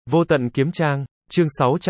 Vô tận kiếm trang, chương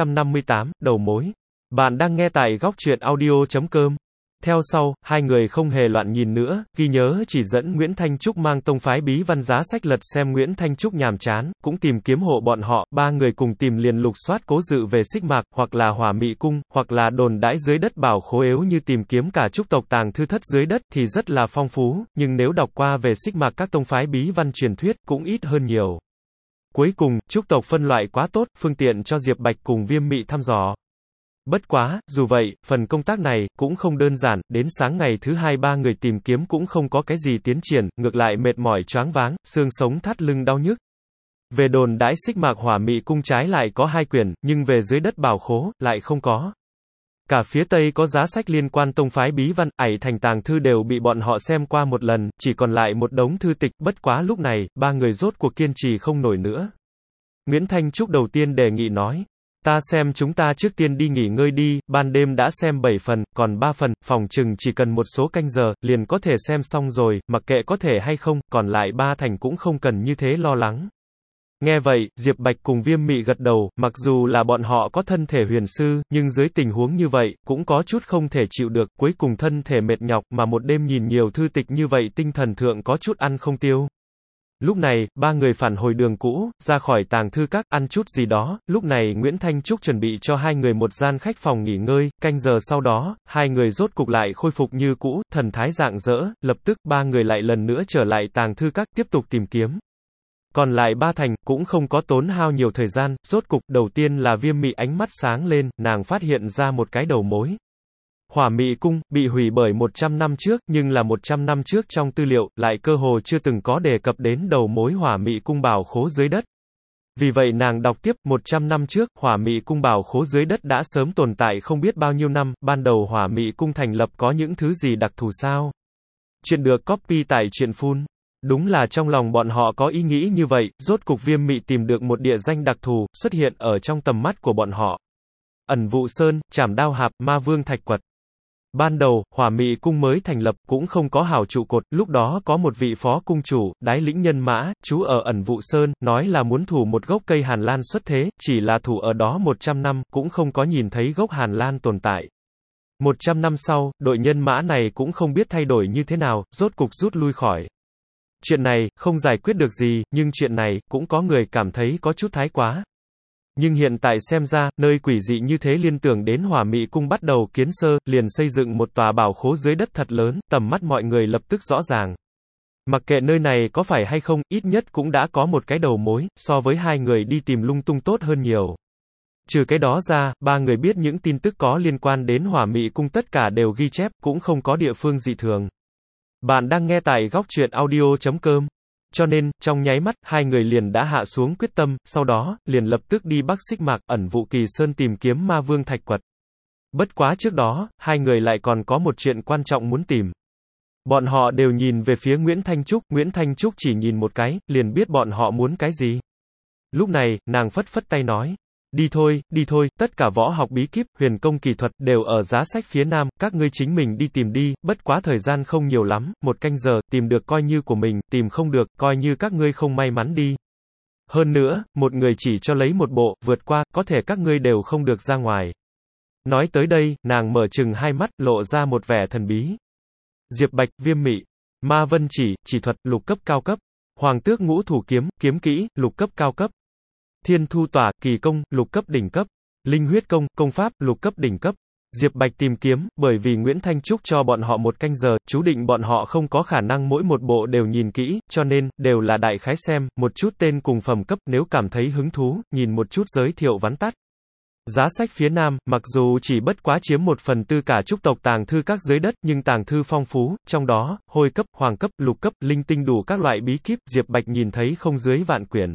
658, đầu mối. Bạn đang nghe tại góc truyện audio.com. Theo sau, hai người không hề loạn nhìn nữa, ghi nhớ chỉ dẫn Nguyễn Thanh Trúc mang tông phái bí văn giá sách lật xem Nguyễn Thanh Trúc nhàm chán, cũng tìm kiếm hộ bọn họ, ba người cùng tìm liền lục soát cố dự về xích mạc, hoặc là hỏa mị cung, hoặc là đồn đãi dưới đất bảo khố ếu như tìm kiếm cả Trúc tộc tàng thư thất dưới đất thì rất là phong phú, nhưng nếu đọc qua về xích mạc các tông phái bí văn truyền thuyết, cũng ít hơn nhiều. Cuối cùng, Trúc tộc phân loại quá tốt, phương tiện cho Diệp Bạch cùng Viêm Mị thăm dò. Bất quá, dù vậy, phần công tác này, cũng không đơn giản, đến sáng ngày thứ hai ba người tìm kiếm cũng không có cái gì tiến triển, ngược lại mệt mỏi choáng váng, xương sống thắt lưng đau nhức. Về đồn đãi xích mạc hỏa mị cung trái lại có 2 quyển, nhưng về dưới đất bảo khố, lại không có. Cả phía Tây có giá sách liên quan tông phái bí văn, ảy thành tàng thư đều bị bọn họ xem qua một lần, chỉ còn lại một đống thư tịch, bất quá lúc này, ba người rốt cuộc kiên trì không nổi nữa. Nguyễn Thanh Trúc đầu tiên đề nghị nói, ta xem chúng ta trước tiên đi nghỉ ngơi đi, ban đêm đã xem 7 phần, còn 3 phần, phòng chừng chỉ cần một số canh giờ, liền có thể xem xong rồi, mặc kệ có thể hay không, còn lại 3 thành cũng không cần như thế lo lắng. Nghe vậy, Diệp Bạch cùng Viêm Mị gật đầu, mặc dù là bọn họ có thân thể huyền sư, nhưng dưới tình huống như vậy, cũng có chút không thể chịu được, cuối cùng thân thể mệt nhọc, mà một đêm nhìn nhiều thư tịch như vậy tinh thần thượng có chút ăn không tiêu. Lúc này, ba người phản hồi đường cũ, ra khỏi tàng thư các, ăn chút gì đó, lúc này Nguyễn Thanh Trúc chuẩn bị cho hai người một gian khách phòng nghỉ ngơi, canh giờ sau đó, hai người rốt cục lại khôi phục như cũ, thần thái rạng rỡ, lập tức ba người lại lần nữa trở lại tàng thư các, tiếp tục tìm kiếm. Còn lại 3 thành, cũng không có tốn hao nhiều thời gian, rốt cục, đầu tiên là Viêm Mị ánh mắt sáng lên, nàng phát hiện ra một cái đầu mối. Hỏa mị cung, bị hủy bởi 100 năm trước, nhưng là 100 năm trước trong tư liệu, lại cơ hồ chưa từng có đề cập đến đầu mối hỏa mị cung bảo khố dưới đất. Vì vậy nàng đọc tiếp, 100 năm trước, hỏa mị cung bảo khố dưới đất đã sớm tồn tại không biết bao nhiêu năm, ban đầu hỏa mị cung thành lập có những thứ gì đặc thù sao? Chuyện được copy tại truyện Phun. Đúng là trong lòng bọn họ có ý nghĩ như vậy, rốt cục Viêm Mị tìm được một địa danh đặc thù, xuất hiện ở trong tầm mắt của bọn họ. Ẩn Vụ Sơn, Trảm Đao Hạp, Ma Vương Thạch Quật. Ban đầu, hỏa mị cung mới thành lập, cũng không có hảo trụ cột, lúc đó có một vị phó cung chủ, đái lĩnh nhân mã, trú ở Ẩn Vụ Sơn, nói là muốn thủ một gốc cây hàn lan xuất thế, chỉ là thủ ở đó 100 năm, cũng không có nhìn thấy gốc hàn lan tồn tại. 100 năm sau, đội nhân mã này cũng không biết thay đổi như thế nào, rốt cục rút lui khỏi. Chuyện này, không giải quyết được gì, nhưng chuyện này, cũng có người cảm thấy có chút thái quá. Nhưng hiện tại xem ra, nơi quỷ dị như thế liên tưởng đến hỏa mị cung bắt đầu kiến sơ, liền xây dựng một tòa bảo khố dưới đất thật lớn, tầm mắt mọi người lập tức rõ ràng. Mặc kệ nơi này có phải hay không, ít nhất cũng đã có một cái đầu mối, so với hai người đi tìm lung tung tốt hơn nhiều. Trừ cái đó ra, ba người biết những tin tức có liên quan đến hỏa mị cung tất cả đều ghi chép, cũng không có địa phương dị thường. Bạn đang nghe tại góc truyện audio.com. Cho nên, trong nháy mắt, hai người liền đã hạ xuống quyết tâm, sau đó, liền lập tức đi Bắc Xích Mạc, Ẩn Vụ Kỳ Sơn tìm kiếm Ma Vương Thạch Quật. Bất quá trước đó, hai người lại còn có một chuyện quan trọng muốn tìm. Bọn họ đều nhìn về phía Nguyễn Thanh Trúc chỉ nhìn một cái, liền biết bọn họ muốn cái gì. Lúc này, nàng phất phất tay nói. Đi thôi, tất cả võ học bí kíp, huyền công kỳ thuật, đều ở giá sách phía nam, các ngươi chính mình đi tìm đi, bất quá thời gian không nhiều lắm, 1 canh giờ, tìm được coi như của mình, tìm không được, coi như các ngươi không may mắn đi. Hơn nữa, một người chỉ cho lấy một bộ, vượt qua, có thể các ngươi đều không được ra ngoài. Nói tới đây, nàng mở trừng hai mắt, lộ ra một vẻ thần bí. Diệp Bạch, Viêm Mị, Ma Vân chỉ thuật, lục cấp cao cấp, Hoàng Tước Ngũ Thủ Kiếm, kiếm kỹ, lục cấp cao cấp. Thiên Thu Tỏa, kỳ công, lục cấp đỉnh cấp. Linh huyết công, công pháp, lục cấp đỉnh cấp. Diệp Bạch tìm kiếm, bởi vì Nguyễn Thanh Trúc cho bọn họ 1 canh giờ, chú định bọn họ không có khả năng mỗi một bộ đều nhìn kỹ, cho nên, đều là đại khái xem, một chút tên cùng phẩm cấp, nếu cảm thấy hứng thú, nhìn một chút giới thiệu vắn tắt. Giá sách phía nam, mặc dù chỉ bất quá chiếm 1/4 cả Trúc tộc tàng thư các dưới đất, nhưng tàng thư phong phú, trong đó, hôi cấp, hoàng cấp, lục cấp, linh tinh đủ các loại bí kíp, Diệp Bạch nhìn thấy không dưới vạn quyển.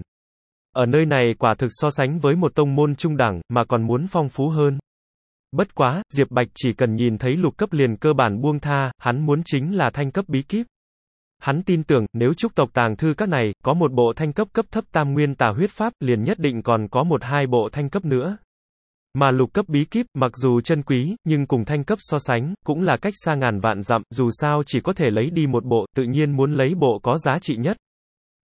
Ở nơi này quả thực so sánh với một tông môn trung đẳng, mà còn muốn phong phú hơn. Bất quá, Diệp Bạch chỉ cần nhìn thấy lục cấp liền cơ bản buông tha, hắn muốn chính là thanh cấp bí kíp. Hắn tin tưởng, nếu Trúc tộc tàng thư các này, có một bộ thanh cấp cấp thấp tam nguyên tà huyết pháp, liền nhất định còn có 1-2 bộ thanh cấp nữa. Mà lục cấp bí kíp, mặc dù chân quý, nhưng cùng thanh cấp so sánh, cũng là cách xa ngàn vạn dặm, dù sao chỉ có thể lấy đi một bộ, tự nhiên muốn lấy bộ có giá trị nhất.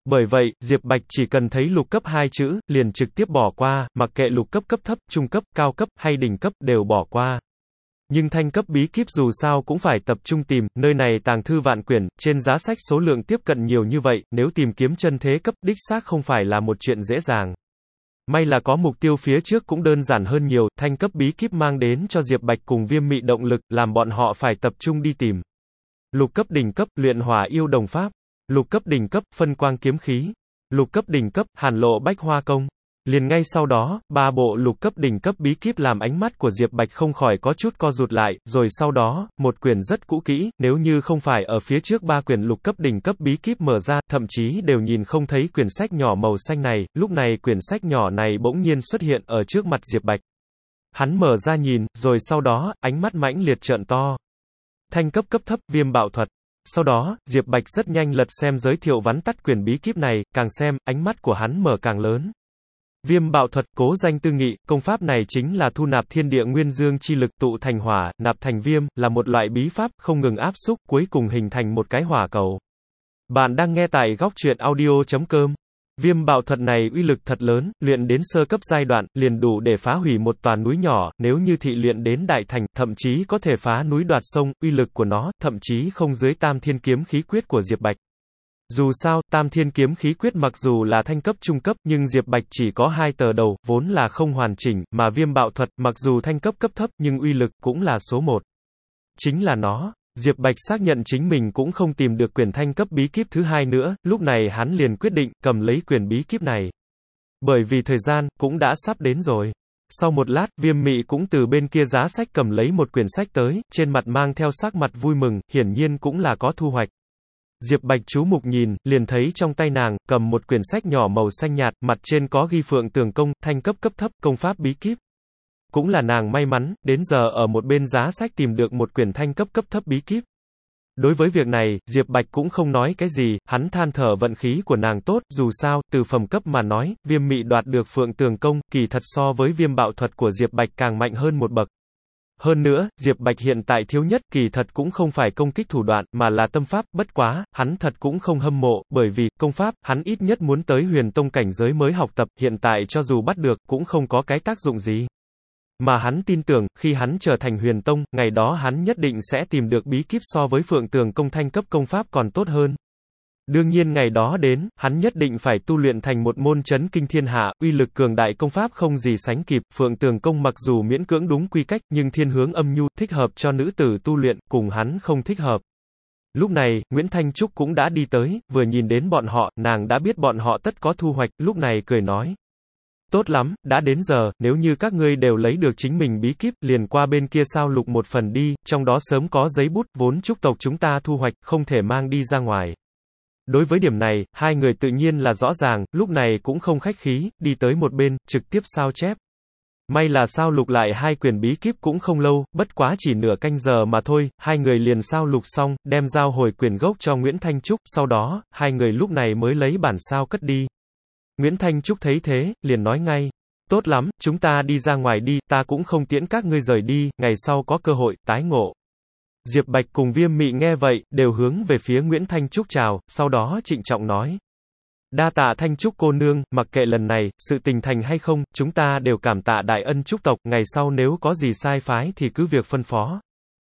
Bởi vậy, Diệp Bạch chỉ cần thấy lục cấp 2 chữ, liền trực tiếp bỏ qua, mặc kệ lục cấp cấp thấp, trung cấp, cao cấp, hay đỉnh cấp, đều bỏ qua. Nhưng thanh cấp bí kíp dù sao cũng phải tập trung tìm, nơi này tàng thư vạn quyển, trên giá sách số lượng tiếp cận nhiều như vậy, nếu tìm kiếm chân thế cấp, đích xác không phải là một chuyện dễ dàng. May là có mục tiêu phía trước cũng đơn giản hơn nhiều, thanh cấp bí kíp mang đến cho Diệp Bạch cùng Viêm Mị động lực, làm bọn họ phải tập trung đi tìm. Lục cấp đỉnh cấp, luyện hỏa yêu đồng pháp. Lục cấp đỉnh cấp, phân quang kiếm khí. Lục cấp đỉnh cấp, hàn lộ bách hoa công. Liền ngay sau đó, 3 bộ lục cấp đỉnh cấp bí kíp làm ánh mắt của Diệp Bạch không khỏi có chút co rụt lại, rồi sau đó, một quyển rất cũ kỹ, nếu như không phải ở phía trước 3 quyển lục cấp đỉnh cấp bí kíp mở ra, thậm chí đều nhìn không thấy quyển sách nhỏ màu xanh này, lúc này quyển sách nhỏ này bỗng nhiên xuất hiện ở trước mặt Diệp Bạch. Hắn mở ra nhìn, rồi sau đó, ánh mắt mãnh liệt trợn to. Thanh cấp cấp thấp, viêm bạo thuật. Sau đó, Diệp Bạch rất nhanh lật xem giới thiệu vắn tắt quyển bí kíp này, càng xem, ánh mắt của hắn mở càng lớn. Viêm bạo thuật, cố danh tư nghị, công pháp này chính là thu nạp thiên địa nguyên dương chi lực tụ thành hỏa, nạp thành viêm, là một loại bí pháp, không ngừng áp xúc, cuối cùng hình thành một cái hỏa cầu. Bạn đang nghe tại góc truyện audio.com. Viêm bạo thuật này uy lực thật lớn, luyện đến sơ cấp giai đoạn, liền đủ để phá hủy một tòa núi nhỏ, nếu như thị luyện đến đại thành, thậm chí có thể phá núi đoạt sông, uy lực của nó, thậm chí không dưới tam thiên kiếm khí quyết của Diệp Bạch. Dù sao, tam thiên kiếm khí quyết mặc dù là thanh cấp trung cấp, nhưng Diệp Bạch chỉ có 2 tờ đầu, vốn là không hoàn chỉnh, mà viêm bạo thuật, mặc dù thanh cấp cấp thấp, nhưng uy lực cũng là số 1. Chính là nó. Diệp Bạch xác nhận chính mình cũng không tìm được quyển thanh cấp bí kíp thứ 2 nữa, lúc này hắn liền quyết định, cầm lấy quyển bí kíp này. Bởi vì thời gian, cũng đã sắp đến rồi. Sau một lát, Viêm Mị cũng từ bên kia giá sách cầm lấy một quyển sách tới, trên mặt mang theo sắc mặt vui mừng, hiển nhiên cũng là có thu hoạch. Diệp Bạch chú mục nhìn, liền thấy trong tay nàng, cầm một quyển sách nhỏ màu xanh nhạt, mặt trên có ghi Phượng Tường Công, thanh cấp cấp thấp, công pháp bí kíp. Cũng là nàng may mắn, đến giờ ở một bên giá sách tìm được một quyển thanh cấp cấp thấp bí kíp. Đối với việc này, Diệp Bạch cũng không nói cái gì, hắn than thở vận khí của nàng tốt, dù sao, từ phẩm cấp mà nói, Viêm Mị đoạt được Phượng Tường Công, kỳ thật so với viêm bạo thuật của Diệp Bạch càng mạnh hơn một bậc. Hơn nữa, Diệp Bạch hiện tại thiếu nhất kỳ thật cũng không phải công kích thủ đoạn, mà là tâm pháp, bất quá, hắn thật cũng không hâm mộ, bởi vì, công pháp, hắn ít nhất muốn tới huyền tông cảnh giới mới học tập, hiện tại cho dù bắt được, cũng không có cái tác dụng gì. Mà hắn tin tưởng, khi hắn trở thành huyền tông, ngày đó hắn nhất định sẽ tìm được bí kíp so với Phượng Tường Công thanh cấp công pháp còn tốt hơn. Đương nhiên ngày đó đến, hắn nhất định phải tu luyện thành một môn chấn kinh thiên hạ, uy lực cường đại công pháp không gì sánh kịp, Phượng Tường Công mặc dù miễn cưỡng đúng quy cách, nhưng thiên hướng âm nhu, thích hợp cho nữ tử tu luyện, cùng hắn không thích hợp. Lúc này, Nguyễn Thanh Trúc cũng đã đi tới, vừa nhìn đến bọn họ, nàng đã biết bọn họ tất có thu hoạch, lúc này cười nói. Tốt lắm, đã đến giờ, nếu như các ngươi đều lấy được chính mình bí kíp, liền qua bên kia sao lục một phần đi, trong đó sớm có giấy bút, vốn Trúc tộc chúng ta thu hoạch, không thể mang đi ra ngoài. Đối với điểm này, hai người tự nhiên là rõ ràng, lúc này cũng không khách khí, đi tới một bên, trực tiếp sao chép. May là sao lục lại 2 quyển bí kíp cũng không lâu, bất quá chỉ nửa canh giờ mà thôi, hai người liền sao lục xong, đem giao hồi quyển gốc cho Nguyễn Thanh Trúc, sau đó, hai người lúc này mới lấy bản sao cất đi. Nguyễn Thanh Trúc thấy thế, liền nói ngay, tốt lắm, chúng ta đi ra ngoài đi, ta cũng không tiễn các ngươi rời đi, ngày sau có cơ hội, tái ngộ. Diệp Bạch cùng Viêm Mị nghe vậy, đều hướng về phía Nguyễn Thanh Trúc chào, sau đó trịnh trọng nói. Đa tạ Thanh Trúc cô nương, mặc kệ lần này, sự tình thành hay không, chúng ta đều cảm tạ đại ân Trúc tộc, ngày sau nếu có gì sai phái thì cứ việc phân phó.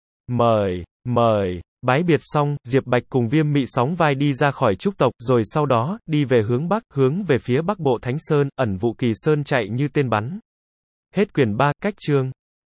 Mời. Bái biệt xong, Diệp Bạch cùng Viêm Mị sóng vai đi ra khỏi Trúc tộc, rồi sau đó, đi về hướng Bắc, hướng về phía Bắc bộ Thánh Sơn, ẩn vụ Kỳ Sơn chạy như tên bắn. Hết quyển 3, cách chương.